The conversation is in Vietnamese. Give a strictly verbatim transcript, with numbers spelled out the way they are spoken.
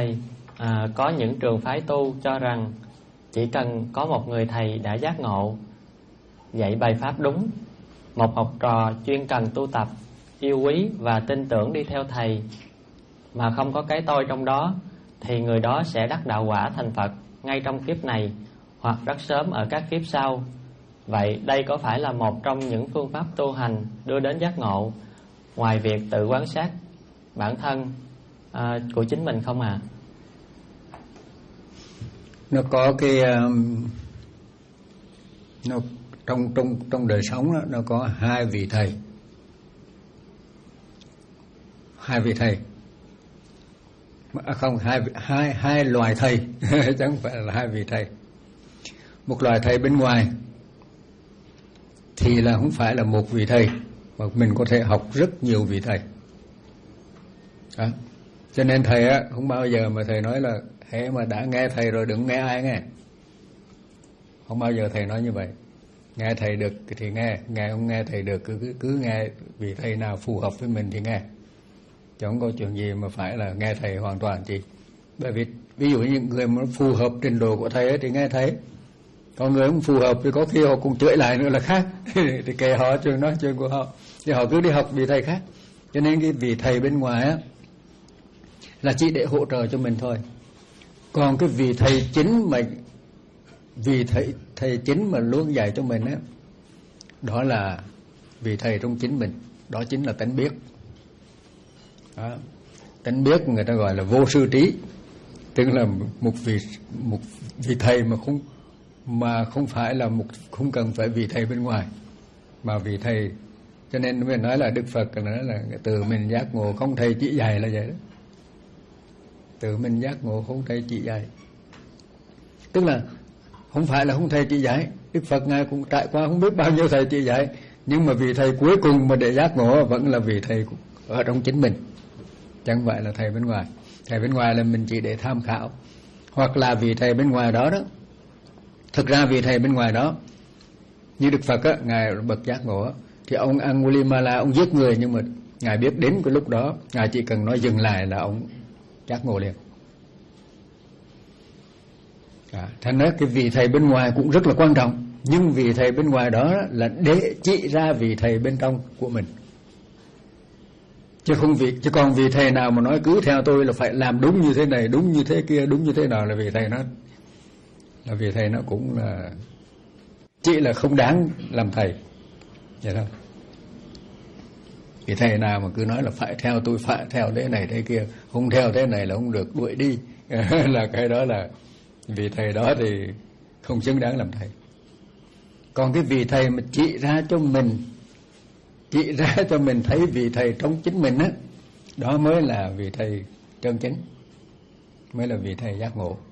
thầy, à, có những trường phái tu cho rằng chỉ cần có một người thầy đã giác ngộ, dạy bài pháp đúng, một học trò chuyên cần tu tập, yêu quý và tin tưởng đi theo thầy mà không có cái tôi trong đó, thì người đó sẽ đắc đạo quả thành Phật ngay trong kiếp này hoặc rất sớm ở các kiếp sau. Vậy đây có phải là một trong những phương pháp tu hành đưa đến giác ngộ, ngoài việc tự quan sát bản thân à, của chính mình không ạ? À? Nó có cái um, nó trong trong trong đời sống đó, nó có hai vị thầy, hai vị thầy, à không hai hai hai loài thầy chứ không phải là hai vị thầy. Một loài thầy bên ngoài thì là không phải là một vị thầy, mà mình có thể học rất nhiều vị thầy. Đó. Cho nên thầy á không bao giờ mà thầy nói là hễ mà đã nghe thầy rồi đừng nghe ai nghe. Không bao giờ thầy nói như vậy. Nghe thầy được thì nghe, nghe không nghe thầy được cứ cứ, cứ nghe vị thầy nào phù hợp với mình thì nghe. Chứ không có chuyện gì mà phải là nghe thầy hoàn toàn chị. Bởi vì ví dụ những người mà phù hợp trình độ của thầy ấy, thì nghe thầy. Còn người không phù hợp thì có khi họ cũng chửi lại nữa là khác. Thì kệ họ chuyện nói chuyện của họ. Thì họ cứ đi học vị thầy khác. Cho nên cái vị thầy bên ngoài á là chỉ để hỗ trợ cho mình thôi. Còn cái vị thầy chính mà vị thầy thầy chính mà luôn dạy cho mình á, đó là vị thầy trong chính mình, đó chính là tánh biết. Đó. Tánh biết người ta gọi là vô sư trí, tức là một vị một vị thầy mà không mà không phải là một không cần phải vị thầy bên ngoài, mà vị thầy. Cho nên mình nói là Đức Phật nói là từ mình giác ngộ không thầy chỉ dạy là vậy đó. Từ mình giác ngộ không thầy chỉ dạy, tức là không phải là không thầy chỉ dạy. Đức Phật ngài cũng trải qua không biết bao nhiêu thầy chỉ dạy, nhưng mà vị thầy cuối cùng mà để giác ngộ vẫn là vị thầy ở trong chính mình, chẳng phải là thầy bên ngoài. Thầy bên ngoài là mình chỉ để tham khảo, hoặc là vị thầy bên ngoài đó đó. Thực ra vị thầy bên ngoài đó như Đức Phật á, ngài bậc giác ngộ á, thì ông Angulimala ông giết người, nhưng mà ngài biết đến cái lúc đó ngài chỉ cần nói dừng lại là ông giác ngộ liền. À, thành ra cái vị thầy bên ngoài cũng rất là quan trọng, nhưng vị thầy bên ngoài đó là để chỉ ra vị thầy bên trong của mình, chứ không vị chứ còn vị thầy nào mà nói cứ theo tôi là phải làm đúng như thế này, đúng như thế kia, đúng như thế nào là vị thầy nó là vị thầy nó cũng là chỉ là không đáng làm thầy vậy thôi. Vị thầy nào mà cứ nói là phải theo tôi, phải theo thế này thế kia, không theo thế này là không được, đuổi đi là cái đó là vị thầy đó thì không xứng đáng làm thầy. Còn cái vị thầy mà chỉ ra cho mình chỉ ra cho mình thấy vị thầy trong chính mình á, đó mới là vị thầy chân chính, mới là vị thầy giác ngộ.